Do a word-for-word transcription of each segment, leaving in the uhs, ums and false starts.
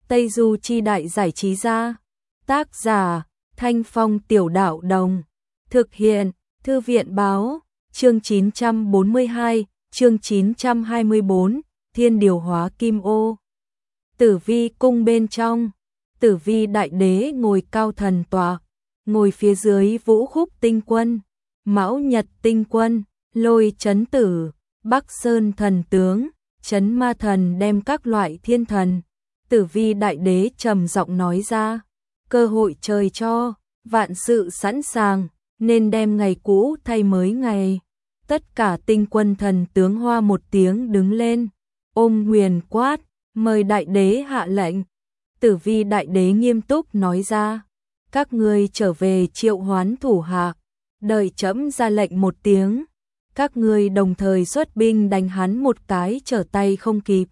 Tây Du Chi Đại Giải Trí Gia. Tác giả Thanh Phong Tiểu Đạo Đồng. Thực hiện Thư viện Báo. Chương chín trăm bốn mươi hai, chương chín trăm hai mươi bốn, Thiên Điều Hóa Kim Ô. Tử Vi cung bên trong, Tử Vi Đại Đế ngồi cao thần tọa, ngồi phía dưới Vũ Khúc Tinh Quân, Mão Nhật Tinh Quân, Lôi Chấn Tử, Bắc Sơn Thần Tướng, Chấn Ma Thần đem các loại thiên thần. Tử Vi Đại Đế trầm giọng nói ra, cơ hội trời cho, vạn sự sẵn sàng, nên đem ngày cũ thay mới ngày. Tất cả tinh quân thần tướng hoa một tiếng đứng lên, ôm huyền quát, mời Đại Đế hạ lệnh. Tử Vi Đại Đế nghiêm túc nói ra, các ngươi trở về triệu hoán thủ hạ, đợi trẫm ra lệnh một tiếng, các ngươi đồng thời xuất binh đánh hắn một cái trở tay không kịp.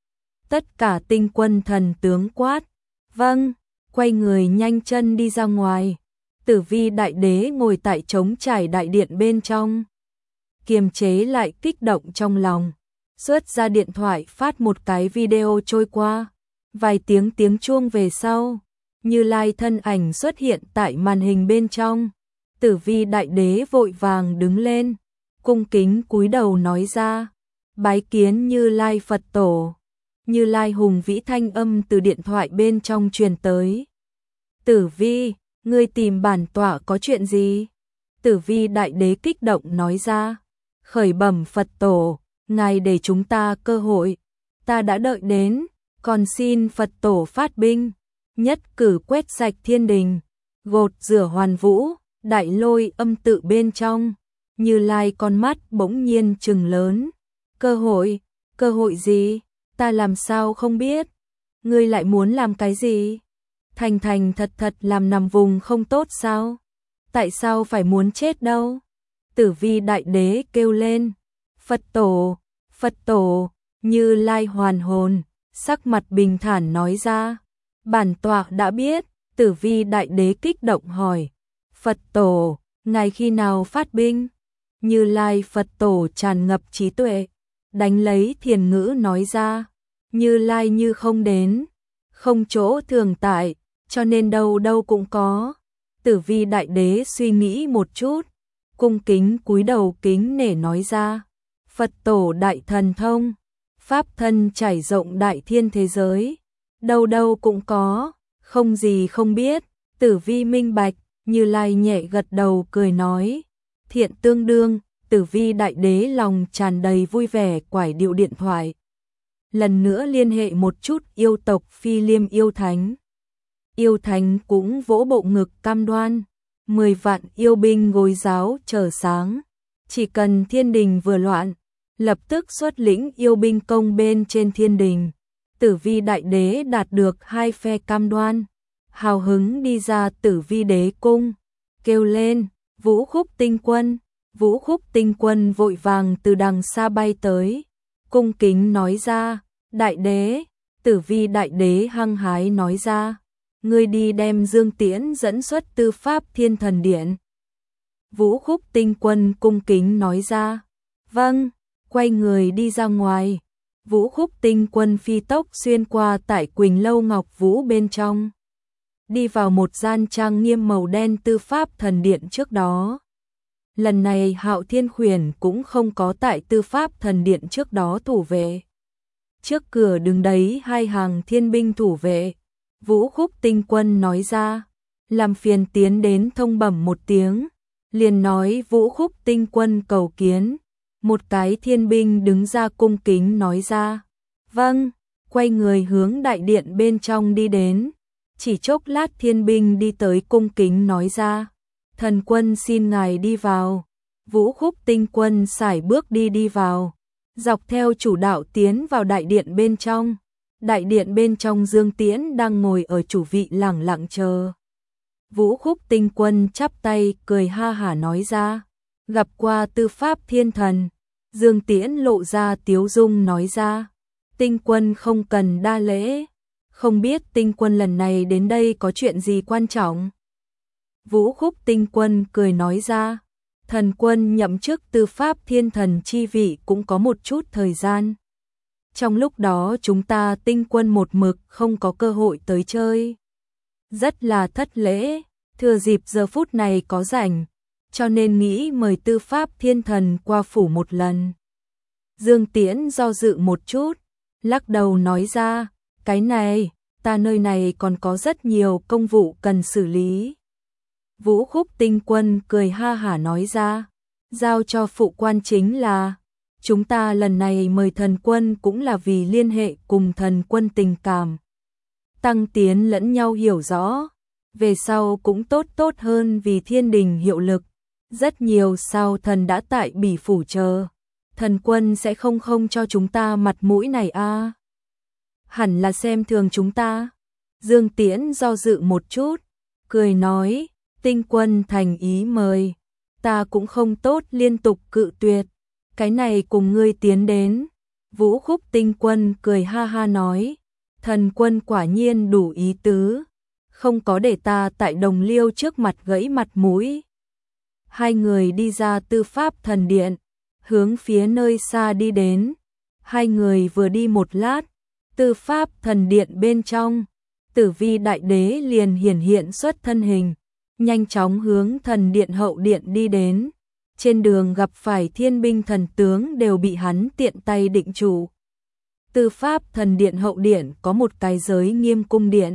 Tất cả tinh quân thần tướng quát, vâng, quay người nhanh chân đi ra ngoài. Tử Vi Đại Đế ngồi tại trống trải đại điện bên trong, kiềm chế lại kích động trong lòng, xuất ra điện thoại phát một cái video trôi qua. Vài tiếng tiếng chuông về sau, Như Lai thân ảnh xuất hiện tại màn hình bên trong. Tử Vi Đại Đế vội vàng đứng lên, cung kính cúi đầu nói ra, bái kiến Như Lai Phật Tổ. Như Lai hùng vĩ thanh âm từ điện thoại bên trong truyền tới. Tử Vi, ngươi tìm bản tọa có chuyện gì? Tử Vi Đại Đế kích động nói ra, khởi bẩm Phật Tổ, ngài để chúng ta cơ hội, ta đã đợi đến, còn xin Phật Tổ phát binh, nhất cử quét sạch thiên đình, gột rửa hoàn vũ. Đại Lôi âm tự bên trong, Như Lai con mắt bỗng nhiên trừng lớn, cơ hội, cơ hội gì? Ta làm sao không biết? Ngươi lại muốn làm cái gì? Thành thành thật thật làm nằm vùng không tốt sao? Tại sao phải muốn chết đâu? Tử Vi Đại Đế kêu lên, Phật Tổ, Phật Tổ. Như Lai hoàn hồn, sắc mặt bình thản nói ra, bản tọa đã biết. Tử Vi Đại Đế kích động hỏi, Phật Tổ, ngài khi nào phát binh? Như Lai Phật Tổ tràn ngập trí tuệ, đánh lấy thiền ngữ nói ra, Như Lai như không đến, không chỗ thường tại, cho nên đâu đâu cũng có. Tử Vi Đại Đế suy nghĩ một chút, cung kính cúi đầu kính nể nói ra, Phật Tổ đại thần thông, pháp thân trải rộng đại thiên thế giới, đâu đâu cũng có, không gì không biết. Tử Vi minh bạch. Như Lai nhẹ gật đầu cười nói, thiện tương đương. Tử Vi Đại Đế lòng tràn đầy vui vẻ quải điệu điện thoại, lần nữa liên hệ một chút yêu tộc Phi Liêm yêu thánh. Yêu thánh cũng vỗ bộ ngực cam đoan, mười vạn yêu binh gối giáo chờ sáng, chỉ cần thiên đình vừa loạn, lập tức xuất lĩnh yêu binh công bên trên thiên đình. Tử Vi Đại Đế đạt được hai phe cam đoan, hào hứng đi ra Tử Vi Đế cung, kêu lên, Vũ Khúc Tinh Quân. Vũ Khúc Tinh Quân vội vàng từ đằng xa bay tới, cung kính nói ra, Đại Đế. Tử Vi Đại Đế hăng hái nói ra, ngươi đi đem Dương Tiễn dẫn xuất Tư Pháp Thiên Thần Điện. Vũ Khúc Tinh Quân cung kính nói ra, vâng, quay người đi ra ngoài. Vũ Khúc Tinh Quân phi tốc xuyên qua tại Quỳnh Lâu Ngọc Vũ bên trong, đi vào một gian trang nghiêm màu đen Tư Pháp Thần Điện trước đó. Lần này Hạo Thiên Khuyển cũng không có tại Tư Pháp Thần Điện trước đó thủ vệ. Trước cửa đứng đấy hai hàng thiên binh thủ vệ. Vũ Khúc Tinh Quân nói ra, làm phiền tiến đến thông bẩm một tiếng. Liền nói Vũ Khúc Tinh Quân cầu kiến. Một cái thiên binh đứng ra cung kính nói ra, vâng, quay người hướng đại điện bên trong đi đến. Chỉ chốc lát thiên binh đi tới cung kính nói ra, thần quân xin ngài đi vào. Vũ Khúc Tinh Quân sải bước đi đi vào, dọc theo chủ đạo tiến vào đại điện bên trong. Đại điện bên trong Dương Tiễn đang ngồi ở chủ vị lẳng lặng chờ. Vũ Khúc Tinh Quân chắp tay cười ha hả nói ra, gặp qua Tư Pháp Thiên Thần. Dương Tiễn lộ ra tiếu dung nói ra, Tinh Quân không cần đa lễ, không biết Tinh Quân lần này đến đây có chuyện gì quan trọng. Vũ Khúc Tinh Quân cười nói ra, thần quân nhậm chức Tư Pháp Thiên Thần chi vị cũng có một chút thời gian. Trong lúc đó chúng ta tinh quân một mực không có cơ hội tới chơi. Rất là thất lễ, thừa dịp giờ phút này có rảnh, cho nên nghĩ mời Tư Pháp Thiên Thần qua phủ một lần. Dương Tiễn do dự một chút, lắc đầu nói ra, cái này, ta nơi này còn có rất nhiều công vụ cần xử lý. Vũ Khúc Tinh Quân cười ha hả nói ra, giao cho phụ quan chính là, chúng ta lần này mời thần quân cũng là vì liên hệ cùng thần quân tình cảm. Tăng tiến lẫn nhau hiểu rõ, về sau cũng tốt tốt hơn vì thiên đình hiệu lực. Rất nhiều sao thần đã tại Bỉ phủ chờ, thần quân sẽ không không cho chúng ta mặt mũi này a. À. Hẳn là xem thường chúng ta. Dương Tiễn do dự một chút, cười nói, tinh quân thành ý mời, ta cũng không tốt liên tục cự tuyệt, cái này cùng ngươi tiến đến. Vũ Khúc Tinh Quân cười ha ha nói, thần quân quả nhiên đủ ý tứ, không có để ta tại Đồng Liêu trước mặt gãy mặt mũi. Hai người đi ra Tư Pháp Thần Điện, hướng phía nơi xa đi đến. Hai người vừa đi một lát, Tư Pháp Thần Điện bên trong, Tử Vi Đại Đế liền hiển hiện xuất thân hình, nhanh chóng hướng Thần Điện hậu điện đi đến. Trên đường gặp phải thiên binh thần tướng đều bị hắn tiện tay định trụ. Tư Pháp Thần Điện hậu điện có một cái giới nghiêm cung điện.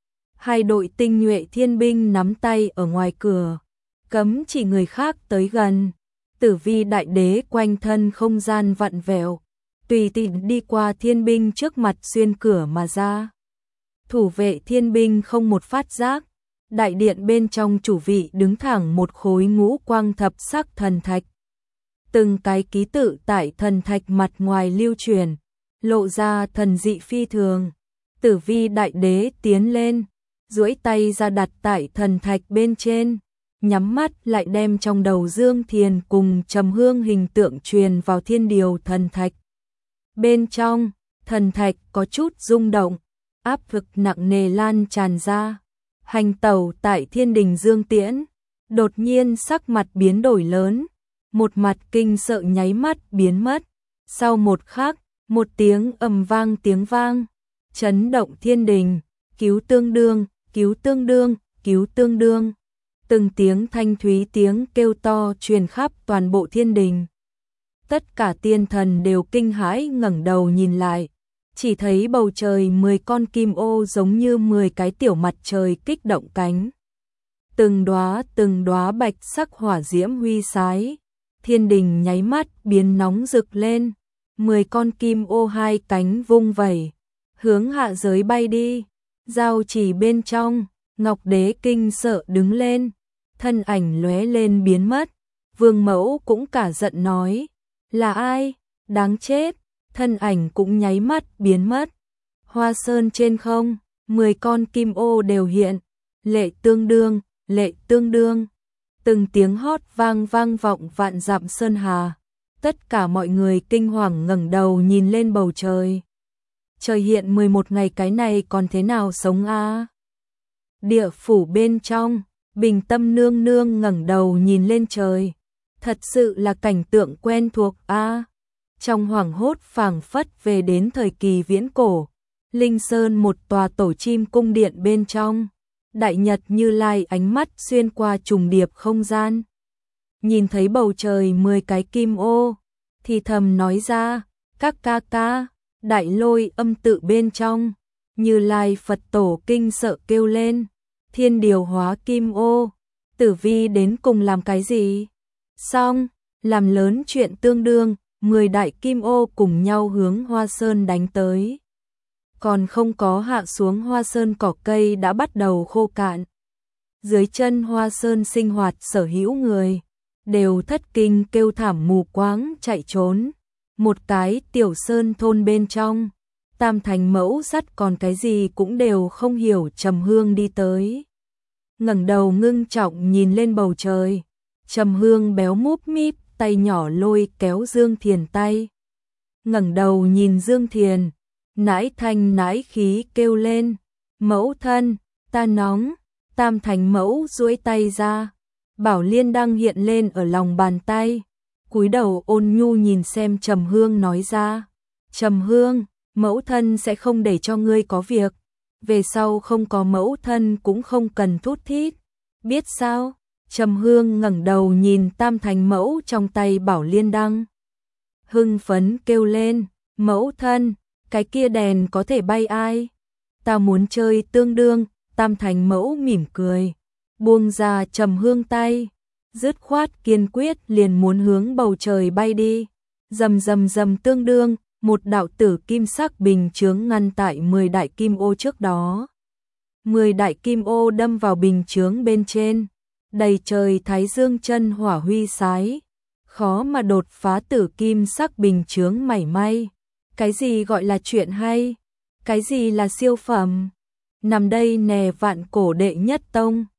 Hai đội tinh nhuệ thiên binh nắm tay ở ngoài cửa, cấm chỉ người khác tới gần. Tử Vi Đại Đế quanh thân không gian vặn vẹo, tùy tiện đi qua thiên binh trước mặt xuyên cửa mà ra. Thủ vệ thiên binh không một phát giác. Đại điện bên trong chủ vị đứng thẳng một khối ngũ quang thập sắc thần thạch. Từng cái ký tự tại thần thạch mặt ngoài lưu truyền, lộ ra thần dị phi thường. Tử Vi Đại Đế tiến lên, duỗi tay ra đặt tại thần thạch bên trên, nhắm mắt lại đem trong đầu Dương Thiền cùng Trầm Hương hình tượng truyền vào thiên điều thần thạch. Bên trong, thần thạch có chút rung động, áp lực nặng nề lan tràn ra. Hành tẩu tại thiên đình Dương Tiễn, đột nhiên sắc mặt biến đổi lớn, một mặt kinh sợ nháy mắt biến mất. Sau một khắc, một tiếng ầm vang tiếng vang, chấn động thiên đình, cứu tương đương, cứu tương đương, cứu tương đương. Từng tiếng thanh thúy tiếng kêu to truyền khắp toàn bộ thiên đình. Tất cả tiên thần đều kinh hãi ngẩng đầu nhìn lại, chỉ thấy bầu trời mười con kim ô giống như mười cái tiểu mặt trời kích động cánh. Từng đóa từng đóa bạch sắc hỏa diễm huy sái, thiên đình nháy mắt biến nóng rực lên, mười con kim ô hai cánh vung vẩy, hướng hạ giới bay đi. Giao chỉ bên trong, Ngọc Đế kinh sợ đứng lên, thân ảnh lóe lên biến mất. Vương Mẫu cũng cả giận nói, là ai, đáng chết. Thân ảnh cũng nháy mắt biến mất. Hoa sơn trên không, mười con kim ô đều hiện, lệ tương đương, lệ tương đương. Từng tiếng hót vang vang vọng vạn dặm sơn hà. Tất cả mọi người kinh hoàng ngẩng đầu nhìn lên bầu trời. Trời hiện mười một ngày cái này còn thế nào sống a? À? Địa phủ bên trong, Bình Tâm nương nương ngẩng đầu nhìn lên trời. Thật sự là cảnh tượng quen thuộc a. À? Trong hoảng hốt phảng phất về đến thời kỳ viễn cổ, Linh Sơn một tòa tổ chim cung điện bên trong, Đại Nhật Như Lai ánh mắt xuyên qua trùng điệp không gian. Nhìn thấy bầu trời mười cái kim ô, thì thầm nói ra, các ca ca, Đại Lôi âm tự bên trong, Như Lai Phật tổ kinh sợ kêu lên, thiên điều hóa kim ô, Tử Vi đến cùng làm cái gì? Xong, làm lớn chuyện tương đương. Mười đại kim ô cùng nhau hướng Hoa Sơn đánh tới. Còn không có hạ xuống Hoa Sơn cỏ cây đã bắt đầu khô cạn. Dưới chân Hoa Sơn sinh hoạt sở hữu người, đều thất kinh kêu thảm mù quáng chạy trốn. Một cái tiểu sơn thôn bên trong, Tam Thành Mẫu Sắt còn cái gì cũng đều không hiểu. Trầm Hương đi tới, ngẩng đầu ngưng trọng nhìn lên bầu trời. Trầm Hương béo múp míp, tay nhỏ lôi kéo Dương Thiền tay. Ngẩng đầu nhìn Dương Thiền, nãi thanh nãi khí kêu lên, mẫu thân, ta nóng. Tam Thành Mẫu duỗi tay ra, Bảo Liên đăng hiện lên ở lòng bàn tay, cúi đầu ôn nhu nhìn xem Trầm Hương nói ra, Trầm Hương, mẫu thân sẽ không để cho ngươi có việc, về sau không có mẫu thân cũng không cần thút thít, biết sao? Trầm Hương ngẩng đầu nhìn tam thành mẫu trong tay Bảo Liên Đăng. Hưng phấn kêu lên, mẫu thân, cái kia đèn có thể bay ai? Ta muốn chơi tương đương, tam thành mẫu mỉm cười, buông ra Trầm Hương tay, dứt khoát kiên quyết liền muốn hướng bầu trời bay đi. Rầm rầm rầm tương đương, một đạo tử kim sắc bình chướng ngăn tại mười đại kim ô trước đó. mười đại kim ô đâm vào bình chướng bên trên, đầy trời thái dương chân hỏa huy sái, khó mà đột phá tử kim sắc bình chướng mảy may. Cái gì gọi là chuyện hay? Cái gì là siêu phẩm? Nằm đây nè vạn cổ đệ nhất tông.